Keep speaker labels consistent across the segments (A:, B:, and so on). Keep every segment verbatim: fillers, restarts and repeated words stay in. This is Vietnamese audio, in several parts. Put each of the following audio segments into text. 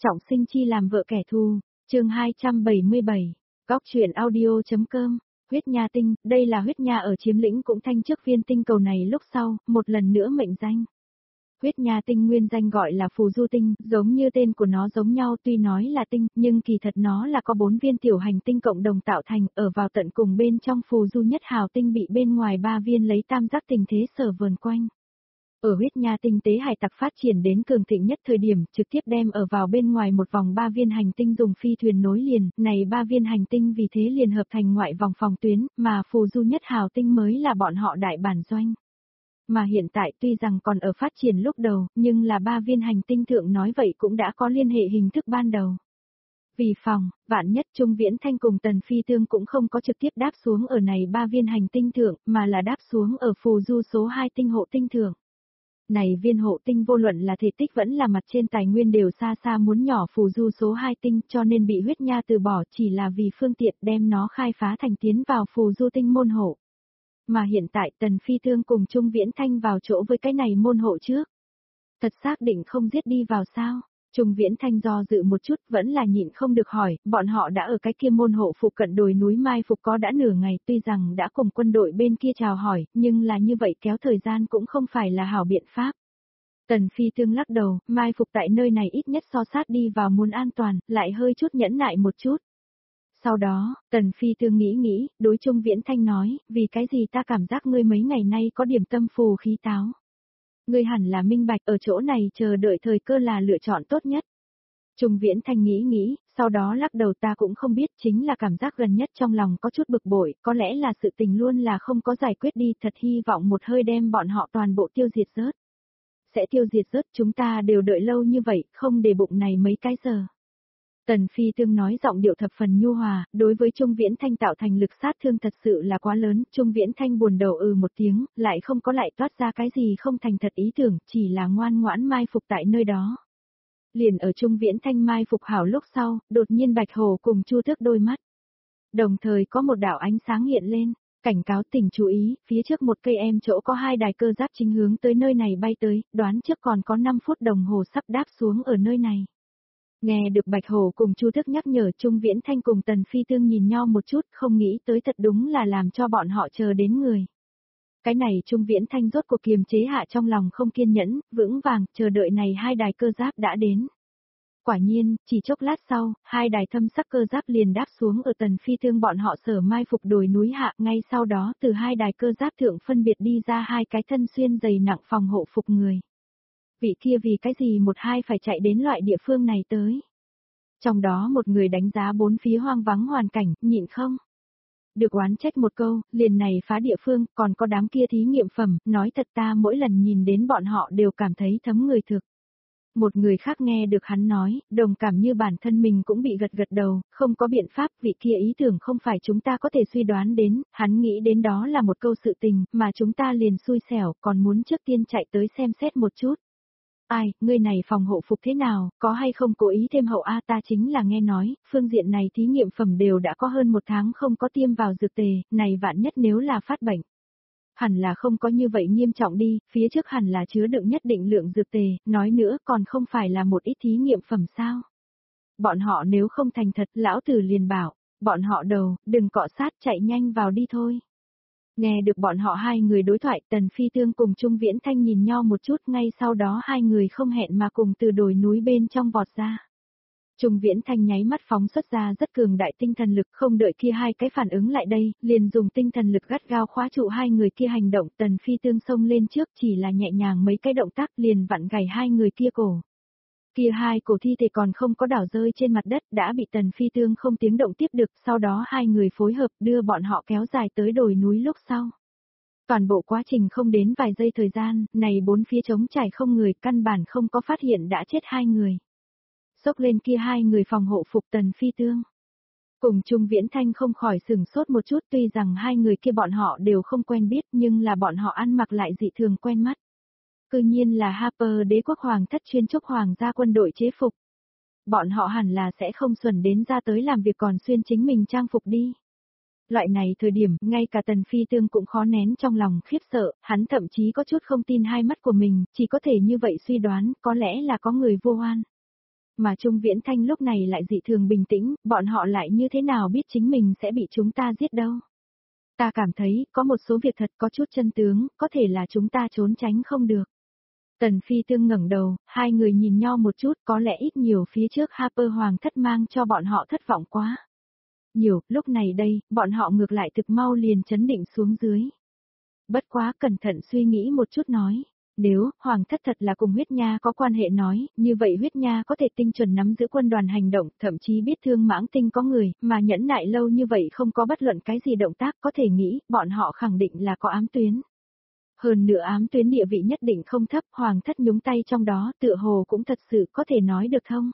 A: Trọng sinh chi làm vợ kẻ thù, chương hai trăm bảy mươi bảy, góc truyện audio.com, huyết nha tinh, đây là huyết nha ở chiếm lĩnh cũng thanh trước viên tinh cầu này lúc sau, một lần nữa mệnh danh. Huyết nha tinh nguyên danh gọi là phù du tinh, giống như tên của nó giống nhau tuy nói là tinh, nhưng kỳ thật nó là có bốn viên tiểu hành tinh cộng đồng tạo thành, ở vào tận cùng bên trong phù du nhất hào tinh bị bên ngoài ba viên lấy tam giác tình thế sở vờn quanh. Ở huyết nha tinh tế hải tặc phát triển đến cường thịnh nhất thời điểm, trực tiếp đem ở vào bên ngoài một vòng ba viên hành tinh dùng phi thuyền nối liền, này ba viên hành tinh vì thế liền hợp thành ngoại vòng phòng tuyến, mà phù du nhất hào tinh mới là bọn họ đại bản doanh. Mà hiện tại tuy rằng còn ở phát triển lúc đầu, nhưng là ba viên hành tinh thượng nói vậy cũng đã có liên hệ hình thức ban đầu. Vì phòng, vạn nhất Trung Viễn Thanh cùng Tần Phi Tương cũng không có trực tiếp đáp xuống ở này ba viên hành tinh thượng, mà là đáp xuống ở phù du số hai tinh hộ tinh thượng. Này viên hộ tinh vô luận là thể tích vẫn là mặt trên tài nguyên đều xa xa muốn nhỏ phù du số hai tinh cho nên bị huyết nha từ bỏ chỉ là vì phương tiện đem nó khai phá thành tiến vào phù du tinh môn hộ. Mà hiện tại Tần Phi Thương cùng Trung Viễn Thanh vào chỗ với cái này môn hộ trước. Thật xác định không giết đi vào sao? Trung Viễn Thanh do dự một chút vẫn là nhịn không được hỏi, bọn họ đã ở cái kia môn hộ phụ cận đồi núi mai phục có đã nửa ngày tuy rằng đã cùng quân đội bên kia chào hỏi, nhưng là như vậy kéo thời gian cũng không phải là hảo biện pháp. Tần Phi Tương lắc đầu, mai phục tại nơi này ít nhất so sát đi vào muốn an toàn, lại hơi chút nhẫn nại một chút. Sau đó, Tần Phi Tương nghĩ nghĩ, đối Trung Viễn Thanh nói, vì cái gì ta cảm giác ngươi mấy ngày nay có điểm tâm phù khí táo. Ngươi hẳn là minh bạch ở chỗ này chờ đợi thời cơ là lựa chọn tốt nhất. Trung Viễn Thanh nghĩ nghĩ, sau đó lắc đầu ta cũng không biết chính là cảm giác gần nhất trong lòng có chút bực bội, có lẽ là sự tình luôn là không có giải quyết đi thật hy vọng một hơi đem bọn họ toàn bộ tiêu diệt rớt. Sẽ tiêu diệt rớt chúng ta đều đợi lâu như vậy, không để bụng này mấy cái giờ. Tần Phi Tương nói giọng điệu thập phần nhu hòa, đối với Trung Viễn Thanh tạo thành lực sát thương thật sự là quá lớn, Trung Viễn Thanh buồn đầu ừ một tiếng, lại không có lại toát ra cái gì không thành thật ý tưởng, chỉ là ngoan ngoãn mai phục tại nơi đó. Liền ở Trung Viễn Thanh mai phục hảo lúc sau, đột nhiên Bạch Hổ cùng Chu Tước đôi mắt. Đồng thời có một đạo ánh sáng hiện lên, cảnh cáo tỉnh chú ý, phía trước một cây em chỗ có hai đài cơ giáp chính hướng tới nơi này bay tới, đoán trước còn có năm phút đồng hồ sắp đáp xuống ở nơi này. Nghe được Bạch Hổ cùng Chu Thức nhắc nhở Trung Viễn Thanh cùng Tần Phi Tương nhìn nhau một chút không nghĩ tới thật đúng là làm cho bọn họ chờ đến người. Cái này Trung Viễn Thanh rốt cuộc kiềm chế hạ trong lòng không kiên nhẫn, vững vàng, chờ đợi này hai đài cơ giáp đã đến. Quả nhiên, chỉ chốc lát sau, hai đài thâm sắc cơ giáp liền đáp xuống ở Tần Phi Tương bọn họ sở mai phục đồi núi hạ, ngay sau đó từ hai đài cơ giáp thượng phân biệt đi ra hai cái thân xuyên dày nặng phòng hộ phục người. Vị kia vì cái gì một hai phải chạy đến loại địa phương này tới. Trong đó một người đánh giá bốn phía hoang vắng hoàn cảnh, nhịn không. Được oán trách một câu, liền này phá địa phương, còn có đám kia thí nghiệm phẩm, nói thật ta mỗi lần nhìn đến bọn họ đều cảm thấy thấm người thực. Một người khác nghe được hắn nói, đồng cảm như bản thân mình cũng bị gật gật đầu, không có biện pháp, vị kia ý tưởng không phải chúng ta có thể suy đoán đến, hắn nghĩ đến đó là một câu sự tình, mà chúng ta liền xui xẻo, còn muốn trước tiên chạy tới xem xét một chút. Ai, ngươi này phòng hộ phục thế nào, có hay không cố ý thêm hậu A ta chính là nghe nói, phương diện này thí nghiệm phẩm đều đã có hơn một tháng không có tiêm vào dược tề, này vạn nhất nếu là phát bệnh. Hẳn là không có như vậy nghiêm trọng đi, phía trước hẳn là chứa đựng nhất định lượng dược tề, nói nữa còn không phải là một ít thí nghiệm phẩm sao. Bọn họ nếu không thành thật, lão tử liền bảo, bọn họ đầu, đừng cọ sát chạy nhanh vào đi thôi. Nghe được bọn họ hai người đối thoại, Tần Phi Tương cùng Trung Viễn Thanh nhìn nhau một chút, ngay sau đó hai người không hẹn mà cùng từ đồi núi bên trong vọt ra. Trung Viễn Thanh nháy mắt phóng xuất ra rất cường đại tinh thần lực, không đợi kia hai cái phản ứng lại đây, liền dùng tinh thần lực gắt gao khóa trụ hai người kia hành động, Tần Phi Tương xông lên trước chỉ là nhẹ nhàng mấy cái động tác liền vặn gãy hai người kia cổ. Kia hai cổ thi thể còn không có đảo rơi trên mặt đất đã bị Tần Phi Tương không tiếng động tiếp được, sau đó hai người phối hợp đưa bọn họ kéo dài tới đồi núi lúc sau. Toàn bộ quá trình không đến vài giây thời gian, này bốn phía trống trải không người, căn bản không có phát hiện đã chết hai người. Xốc lên kia hai người phòng hộ phục Tần Phi Tương. Cùng Trung Viễn Thanh không khỏi sửng sốt một chút tuy rằng hai người kia bọn họ đều không quen biết nhưng là bọn họ ăn mặc lại dị thường quen mắt. Cư nhiên là Harper đế quốc hoàng thất chuyên trúc hoàng gia quân đội chế phục. Bọn họ hẳn là sẽ không xuẩn đến ra tới làm việc còn xuyên chính mình trang phục đi. Loại này thời điểm, ngay cả Tần Phi Tương cũng khó nén trong lòng khiếp sợ, hắn thậm chí có chút không tin hai mắt của mình, chỉ có thể như vậy suy đoán, có lẽ là có người vô oan. Mà Trung Viễn Thanh lúc này lại dị thường bình tĩnh, bọn họ lại như thế nào biết chính mình sẽ bị chúng ta giết đâu. Ta cảm thấy, có một số việc thật có chút chân tướng, có thể là chúng ta trốn tránh không được. Tần Phi Tương ngẩng đầu, hai người nhìn nhau một chút, có lẽ ít nhiều phía trước Harper Hoàng thất mang cho bọn họ thất vọng quá. Nhiều, lúc này đây, bọn họ ngược lại thực mau liền chấn định xuống dưới. Bất quá cẩn thận suy nghĩ một chút nói, nếu Hoàng thất thật là cùng huyết nha có quan hệ nói, như vậy huyết nha có thể tinh chuẩn nắm giữ quân đoàn hành động, thậm chí biết thương mãng tinh có người, mà nhẫn nại lâu như vậy không có bất luận cái gì động tác, có thể nghĩ, bọn họ khẳng định là có ám tuyến. Hơn nữa ám tuyến địa vị nhất định không thấp, Hoàng thất nhúng tay trong đó, tựa hồ cũng thật sự có thể nói được thông.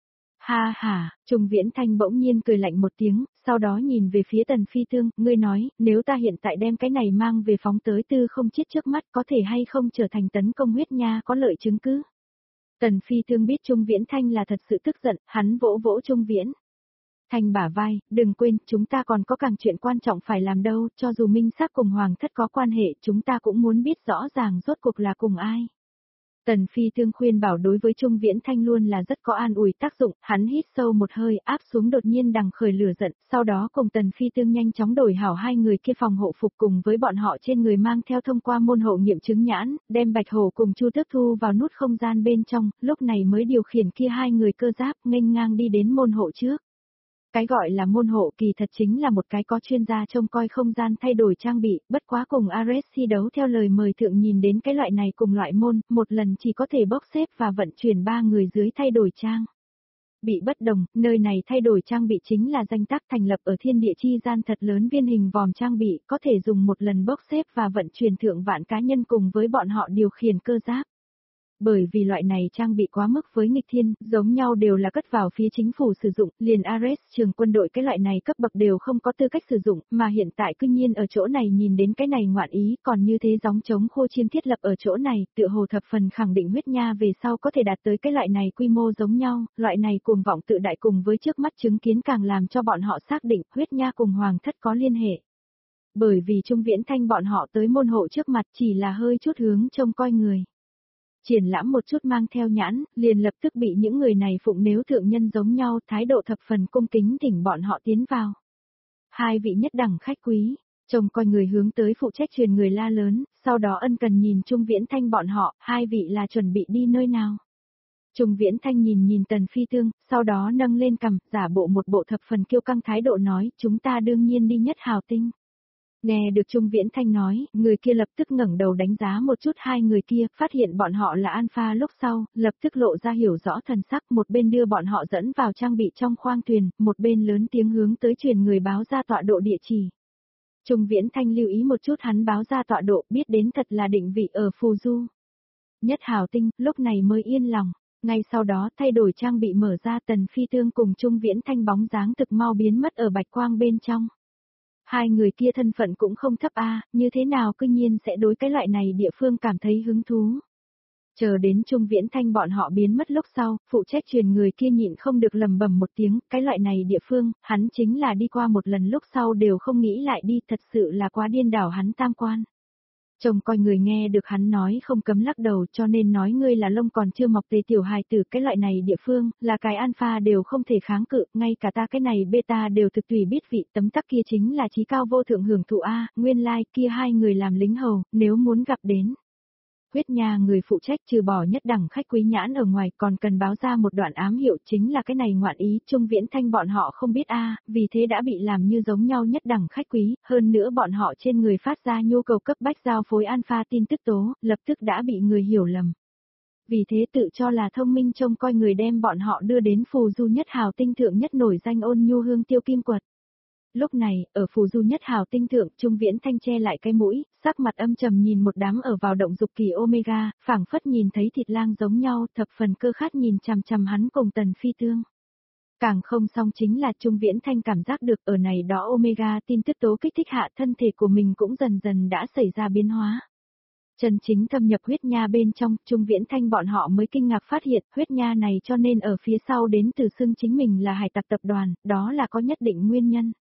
A: Ha ha, Trung Viễn Thanh bỗng nhiên cười lạnh một tiếng, sau đó nhìn về phía Tần Phi Tương, ngươi nói, nếu ta hiện tại đem cái này mang về phóng tới tư không chết trước mắt có thể hay không trở thành tấn công huyết nha có lợi chứng cứ. Tần Phi Tương biết Trung Viễn Thanh là thật sự tức giận, hắn vỗ vỗ Trung Viễn Thanh bả vai, đừng quên, chúng ta còn có càng chuyện quan trọng phải làm đâu, cho dù minh xác cùng Hoàng thất có quan hệ, chúng ta cũng muốn biết rõ ràng rốt cuộc là cùng ai. Tần Phi Tương khuyên bảo đối với Trung Viễn Thanh luôn là rất có an ủi tác dụng, hắn hít sâu một hơi áp xuống đột nhiên đằng khởi lửa giận, sau đó cùng Tần Phi Tương nhanh chóng đổi hảo hai người kia phòng hộ phục cùng với bọn họ trên người mang theo thông qua môn hộ nghiệm chứng nhãn, đem Bạch Hổ cùng Chu Tước thu vào nút không gian bên trong, lúc này mới điều khiển kia hai người cơ giáp nghênh ngang đi đến môn hộ trước. Cái gọi là môn hộ kỳ thật chính là một cái có chuyên gia trông coi không gian thay đổi trang bị, bất quá cùng Ares thi đấu theo lời mời thượng nhìn đến cái loại này cùng loại môn, một lần chỉ có thể bốc xếp và vận chuyển ba người dưới thay đổi trang. Bị bất đồng, nơi này thay đổi trang bị chính là danh tác thành lập ở thiên địa chi gian thật lớn viên hình vòm trang bị, có thể dùng một lần bốc xếp và vận chuyển thượng vạn cá nhân cùng với bọn họ điều khiển cơ giáp. Bởi vì loại này trang bị quá mức với nghịch thiên, giống nhau đều là cất vào phía chính phủ sử dụng, liền Ares trường quân đội cái loại này cấp bậc đều không có tư cách sử dụng, mà hiện tại cư nhiên ở chỗ này nhìn đến cái này ngoạn ý, còn như thế gióng chống khô chiêm thiết lập ở chỗ này, tựa hồ thập phần khẳng định huyết nha về sau có thể đạt tới cái loại này quy mô giống nhau, loại này cuồng vọng tự đại cùng với trước mắt chứng kiến càng làm cho bọn họ xác định huyết nha cùng Hoàng thất có liên hệ. Bởi vì Trung Viễn Thanh bọn họ tới môn hộ trước mặt chỉ là hơi chút hướng trông coi người. Triển lãm một chút mang theo nhãn, liền lập tức bị những người này phụng nếu thượng nhân giống nhau, thái độ thập phần cung kính thỉnh bọn họ tiến vào. Hai vị nhất đẳng khách quý, trông coi người hướng tới phụ trách truyền người la lớn, sau đó ân cần nhìn Trung Viễn Thanh bọn họ, hai vị là chuẩn bị đi nơi nào. Trung Viễn Thanh nhìn nhìn Tần Phi Tương, sau đó nâng lên cằm, giả bộ một bộ thập phần kiêu căng thái độ nói, chúng ta đương nhiên đi Nhất Hào Tinh. Nghe được Trung Viễn Thanh nói, người kia lập tức ngẩng đầu đánh giá một chút hai người kia, phát hiện bọn họ là Alpha lúc sau, lập tức lộ ra hiểu rõ thần sắc, một bên đưa bọn họ dẫn vào trang bị trong khoang thuyền, một bên lớn tiếng hướng tới truyền người báo ra tọa độ địa chỉ. Trung Viễn Thanh lưu ý một chút hắn báo ra tọa độ, biết đến thật là định vị ở Phù Du. Nhất Hào Tinh, lúc này mới yên lòng, ngay sau đó thay đổi trang bị mở ra Tần Phi Tương cùng Trung Viễn Thanh bóng dáng thực mau biến mất ở bạch quang bên trong. Hai người kia thân phận cũng không thấp a, như thế nào cư nhiên sẽ đối cái loại này địa phương cảm thấy hứng thú. Chờ đến Trung Viễn Thanh bọn họ biến mất lúc sau, phụ trách truyền người kia nhịn không được lầm bầm một tiếng, cái loại này địa phương, hắn chính là đi qua một lần lúc sau đều không nghĩ lại đi, thật sự là quá điên đảo hắn tam quan. Chồng coi người nghe được hắn nói không cấm lắc đầu cho nên nói ngươi là lông còn chưa mọc tề tiểu hài tử cái loại này địa phương, là cái alpha đều không thể kháng cự, ngay cả ta cái này beta đều thực tùy biết vị tấm tắc kia chính là chí cao vô thượng hưởng thụ A, nguyên lai like kia hai người làm lính hầu, nếu muốn gặp đến. Huyết nha người phụ trách trừ bỏ nhất đẳng khách quý nhãn ở ngoài còn cần báo ra một đoạn ám hiệu chính là cái này ngoạn ý, Trung Viễn Thanh bọn họ không biết a, vì thế đã bị làm như giống nhau nhất đẳng khách quý, hơn nữa bọn họ trên người phát ra nhu cầu cấp bách giao phối alpha tin tức tố, lập tức đã bị người hiểu lầm. Vì thế tự cho là thông minh trông coi người đem bọn họ đưa đến Phù Du Nhất Hào Tinh thượng nhất nổi danh Ôn Nhu Hương Tiêu Kim Quật. Lúc này, ở Phù Du Nhất Hào Tinh thượng, Trung Viễn Thanh che lại cái mũi, sắc mặt âm trầm nhìn một đám ở vào động dục kỳ Omega, phảng phất nhìn thấy thịt lang giống nhau, thập phần cơ khát nhìn chằm chằm hắn cùng Tần Phi Tương. Càng không xong chính là Trung Viễn Thanh cảm giác được ở này đó Omega tin tức tố kích thích hạ thân thể của mình cũng dần dần đã xảy ra biến hóa. Chân chính thâm nhập huyết nha bên trong, Trung Viễn Thanh bọn họ mới kinh ngạc phát hiện huyết nha này cho nên ở phía sau đến từ xưng chính mình là hải tặc tập đoàn, đó là có nhất định nguyên nhân.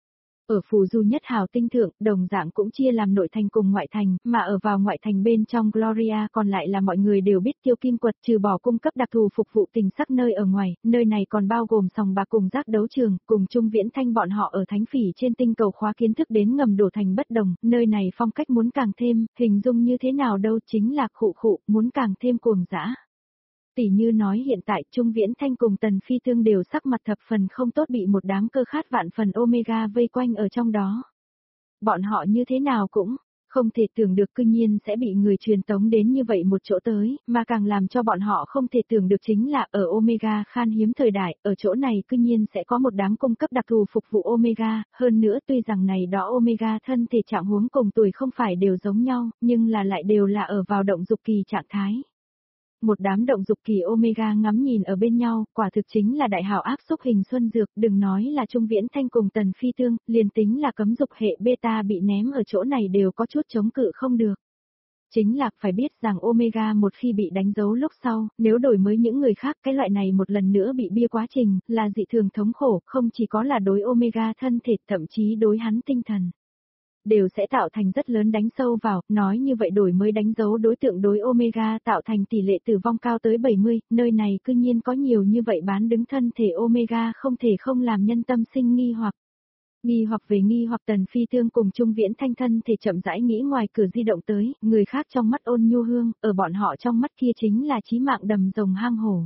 A: Ở phù du nhất hào tinh thượng, đồng dạng cũng chia làm nội thành cùng ngoại thành, mà ở vào ngoại thành bên trong Gloria còn lại là mọi người đều biết Tiêu Kim Quật, trừ bỏ cung cấp đặc thù phục vụ tình sắc nơi ở ngoài, nơi này còn bao gồm sòng bạc cùng giác đấu trường, cùng Trung Viễn Thanh bọn họ ở thánh phỉ trên tinh cầu khóa kiến thức đến ngầm đổ thành bất đồng, nơi này phong cách muốn càng thêm, hình dung như thế nào đâu chính là khụ khụ, muốn càng thêm cuồng dã. Tỷ như nói hiện tại Trung Viễn Thanh cùng Tần Phi Tương đều sắc mặt thập phần không tốt bị một đám cơ khát vạn phần Omega vây quanh ở trong đó. Bọn họ như thế nào cũng không thể tưởng được cư nhiên sẽ bị người truyền tống đến như vậy một chỗ tới, mà càng làm cho bọn họ không thể tưởng được chính là ở Omega khan hiếm thời đại, ở chỗ này cư nhiên sẽ có một đám cung cấp đặc thù phục vụ Omega, hơn nữa tuy rằng này đó Omega thân thể trạng huống cùng tuổi không phải đều giống nhau, nhưng là lại đều là ở vào động dục kỳ trạng thái. Một đám động dục kỳ Omega ngắm nhìn ở bên nhau, quả thực chính là đại hảo áp xúc hình xuân dược, đừng nói là Trung Viễn Thanh cùng Tần Phi Tương, liền tính là cấm dục hệ beta bị ném ở chỗ này đều có chút chống cự không được. Chính là phải biết rằng Omega một khi bị đánh dấu lúc sau, nếu đổi mới những người khác cái loại này một lần nữa bị bia quá trình, là dị thường thống khổ, không chỉ có là đối Omega thân thể, thậm chí đối hắn tinh thần. Đều sẽ tạo thành rất lớn đánh sâu vào, nói như vậy đổi mới đánh dấu đối tượng đối Omega tạo thành tỷ lệ tử vong cao tới bảy mươi, nơi này cư nhiên có nhiều như vậy bán đứng thân thể Omega không thể không làm nhân tâm sinh nghi hoặc. Nghi hoặc về nghi hoặc Tần Phi Tương cùng Trung Viễn Thanh thân thể chậm rãi nghĩ ngoài cửa di động tới, người khác trong mắt ôn nhu hương, ở bọn họ trong mắt kia chính là chí mạng đầm rồng hang hổ.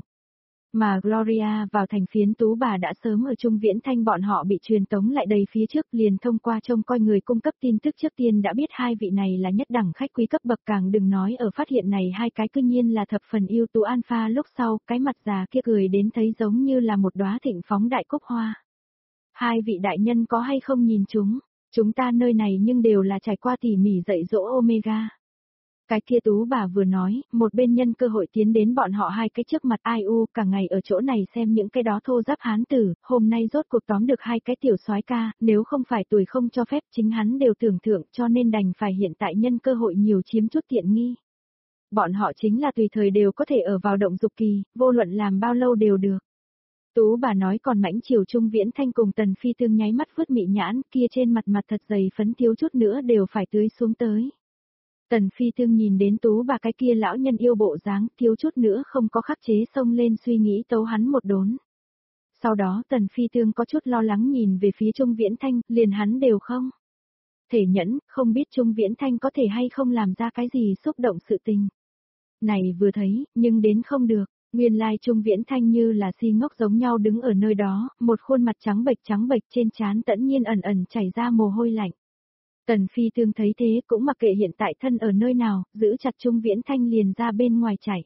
A: Mà Gloria vào thành phiến Tú Bà đã sớm ở Trung Viễn Thanh bọn họ bị truyền tống lại đây phía trước liền thông qua trông coi người cung cấp tin tức trước tiên đã biết hai vị này là nhất đẳng khách quý cấp bậc càng đừng nói ở phát hiện này hai cái cư nhiên là thập phần yêu tú alpha lúc sau cái mặt già kia cười đến thấy giống như là một đóa thịnh phóng đại cúc hoa. Hai vị đại nhân có hay không nhìn chúng, chúng ta nơi này nhưng đều là trải qua tỉ mỉ dạy dỗ Omega. Cái kia Tú Bà vừa nói, một bên nhân cơ hội tiến đến bọn họ hai cái trước mặt ai u cả ngày ở chỗ này xem những cái đó thô giáp hán tử, hôm nay rốt cuộc tóm được hai cái tiểu soái ca, nếu không phải tuổi không cho phép chính hắn đều tưởng thưởng cho nên đành phải hiện tại nhân cơ hội nhiều chiếm chút tiện nghi. Bọn họ chính là tùy thời đều có thể ở vào động dục kỳ, vô luận làm bao lâu đều được. Tú Bà nói còn mãnh chiều Trung Viễn Thanh cùng Tần Phi Tương nháy mắt vứt mị nhãn kia trên mặt mặt thật dày phấn thiếu chút nữa đều phải tưới xuống tới. Tần Phi Tương nhìn đến Tú Bà cái kia lão nhân yêu bộ dáng, thiếu chút nữa không có khắc chế xông lên suy nghĩ tấu hắn một đốn. Sau đó Tần Phi Tương có chút lo lắng nhìn về phía Trung Viễn Thanh, liền hắn đều không thể nhẫn, không biết Trung Viễn Thanh có thể hay không làm ra cái gì xúc động sự tình. Này vừa thấy, nhưng đến không được, nguyên lai Trung Viễn Thanh như là si ngốc giống nhau đứng ở nơi đó, một khuôn mặt trắng bệch trắng bệch trên trán tẫn nhiên ẩn ẩn chảy ra mồ hôi lạnh. Tần Phi Tương thấy thế cũng mặc kệ hiện tại thân ở nơi nào, giữ chặt Trung Viễn Thanh liền ra bên ngoài chạy.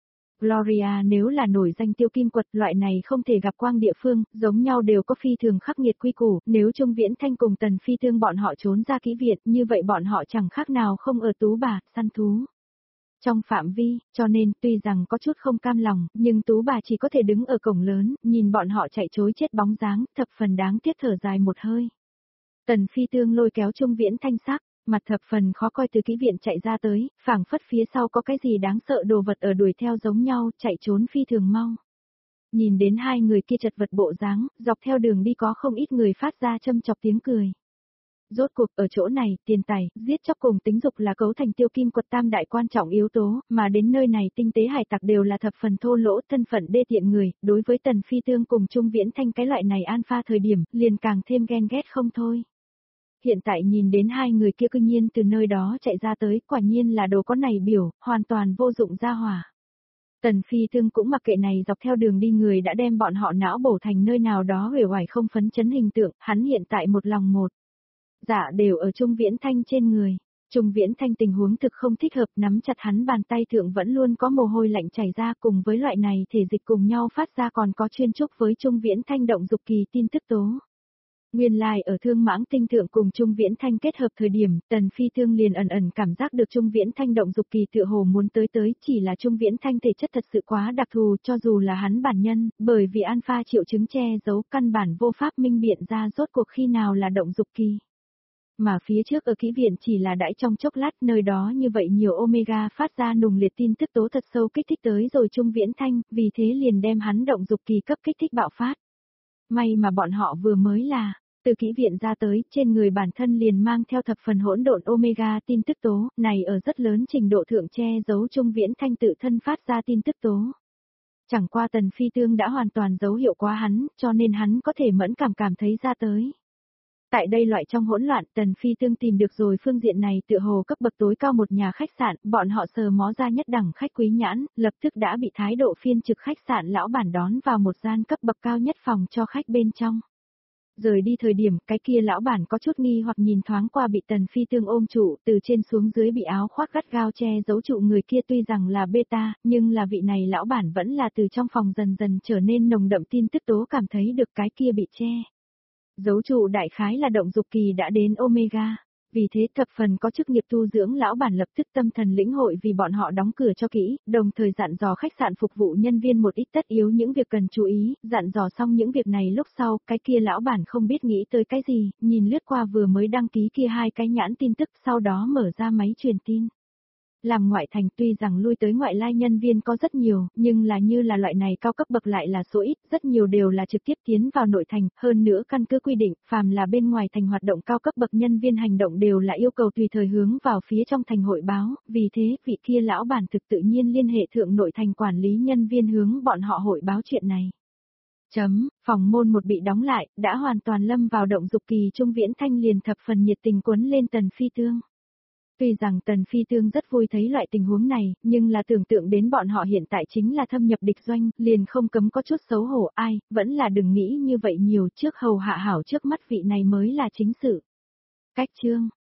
A: Gloria nếu là nổi danh Tiêu Kim Quật loại này không thể gặp quang địa phương, giống nhau đều có phi thường khắc nghiệt quy củ, nếu Trung Viễn Thanh cùng Tần Phi Tương bọn họ trốn ra kỹ viện, như vậy bọn họ chẳng khác nào không ở Tú Bà, săn thú. Trong phạm vi, cho nên tuy rằng có chút không cam lòng, nhưng Tú Bà chỉ có thể đứng ở cổng lớn, nhìn bọn họ chạy trối chết bóng dáng, thập phần đáng tiếc thở dài một hơi. Tần Phi Tương lôi kéo Trung Viễn Thanh sắc, mặt thập phần khó coi từ kỹ viện chạy ra tới, phảng phất phía sau có cái gì đáng sợ đồ vật ở đuổi theo giống nhau, chạy trốn phi thường mau. Nhìn đến hai người kia chật vật bộ dáng, dọc theo đường đi có không ít người phát ra châm chọc tiếng cười. Rốt cuộc ở chỗ này, tiền tài, giết chóc cùng tính dục là cấu thành Tiêu Kim Quật tam đại quan trọng yếu tố, mà đến nơi này tinh tế hải tặc đều là thập phần thô lỗ thân phận đê tiện người, đối với Tần Phi Tương cùng Trung Viễn Thanh cái loại này alpha thời điểm, liền càng thêm ghen ghét không thôi. Hiện tại nhìn đến hai người kia cư nhiên từ nơi đó chạy ra tới, quả nhiên là đồ có này biểu, hoàn toàn vô dụng ra hỏa. Tần Phi Tương cũng mặc kệ này dọc theo đường đi người đã đem bọn họ não bổ thành nơi nào đó uể oải không phấn chấn hình tượng, hắn hiện tại một lòng một dạ đều ở Trung Viễn Thanh trên người. Trung Viễn Thanh tình huống thực không thích hợp, nắm chặt hắn bàn tay thượng vẫn luôn có mồ hôi lạnh chảy ra, cùng với loại này thể dịch cùng nhau phát ra còn có chuyên trúc với Trung Viễn Thanh động dục kỳ tin tức tố. Nguyên lai like ở Thương Mãng Tinh Thượng cùng Trung Viễn Thanh kết hợp thời điểm, Tần Phi Tương liền ẩn ẩn cảm giác được Trung Viễn Thanh động dục kỳ tựa hồ muốn tới tới, chỉ là Trung Viễn Thanh thể chất thật sự quá đặc thù, cho dù là hắn bản nhân, bởi vì alpha triệu chứng che giấu căn bản vô pháp minh biện ra rốt cuộc khi nào là động dục kỳ. Mà phía trước ở kỹ viện chỉ là đãi trong chốc lát, nơi đó như vậy nhiều Omega phát ra nùng liệt tin tức tố thật sâu kích thích tới rồi Trung Viễn Thanh, vì thế liền đem hắn động dục kỳ cấp kích thích bạo phát. May mà bọn họ vừa mới là Từ kỹ viện ra tới, trên người bản thân liền mang theo thập phần hỗn độn omega tin tức tố, này ở rất lớn trình độ thượng che giấu Trung Viễn Thanh tự thân phát ra tin tức tố. Chẳng qua Tần Phi Tương đã hoàn toàn dấu hiệu quá hắn, cho nên hắn có thể mẫn cảm cảm thấy ra tới. Tại đây loại trong hỗn loạn, Tần Phi Tương tìm được rồi phương diện này tựa hồ cấp bậc tối cao một nhà khách sạn, bọn họ sờ mó ra nhất đẳng khách quý nhãn, lập tức đã bị thái độ phiên trực khách sạn lão bản đón vào một gian cấp bậc cao nhất phòng cho khách bên trong. Rời đi thời điểm, cái kia lão bản có chút nghi hoặc nhìn thoáng qua bị Tần Phi Tương ôm trụ, từ trên xuống dưới bị áo khoác gắt gao che giấu trụ người kia tuy rằng là beta, nhưng là vị này lão bản vẫn là từ trong phòng dần dần trở nên nồng đậm tin tức tố cảm thấy được cái kia bị che. Dấu trụ đại khái là động dục kỳ đã đến omega. Vì thế thập phần có chức nghiệp tu dưỡng lão bản lập tức tâm thần lĩnh hội vì bọn họ đóng cửa cho kỹ, đồng thời dặn dò khách sạn phục vụ nhân viên một ít tất yếu những việc cần chú ý, dặn dò xong những việc này lúc sau, cái kia lão bản không biết nghĩ tới cái gì, nhìn lướt qua vừa mới đăng ký kia hai cái nhãn tin tức sau đó mở ra máy truyền tin. Làm ngoại thành tuy rằng lui tới ngoại lai nhân viên có rất nhiều, nhưng là như là loại này cao cấp bậc lại là số ít, rất nhiều đều là trực tiếp tiến vào nội thành, hơn nữa căn cứ quy định, phàm là bên ngoài thành hoạt động cao cấp bậc nhân viên hành động đều là yêu cầu tùy thời hướng vào phía trong thành hội báo, vì thế vị kia lão bản thực tự nhiên liên hệ thượng nội thành quản lý nhân viên hướng bọn họ hội báo chuyện này. Chấm, phòng môn một bị đóng lại, đã hoàn toàn lâm vào động dục kỳ Trung Viễn Thanh liền thập phần nhiệt tình quấn lên Tần Phi Tương. Tuy rằng Tần Phi Tương rất vui thấy loại tình huống này, nhưng là tưởng tượng đến bọn họ hiện tại chính là thâm nhập địch doanh, liền không cấm có chút xấu hổ ai, vẫn là đừng nghĩ như vậy nhiều trước hầu hạ hảo trước mắt vị này mới là chính sự. Cách chương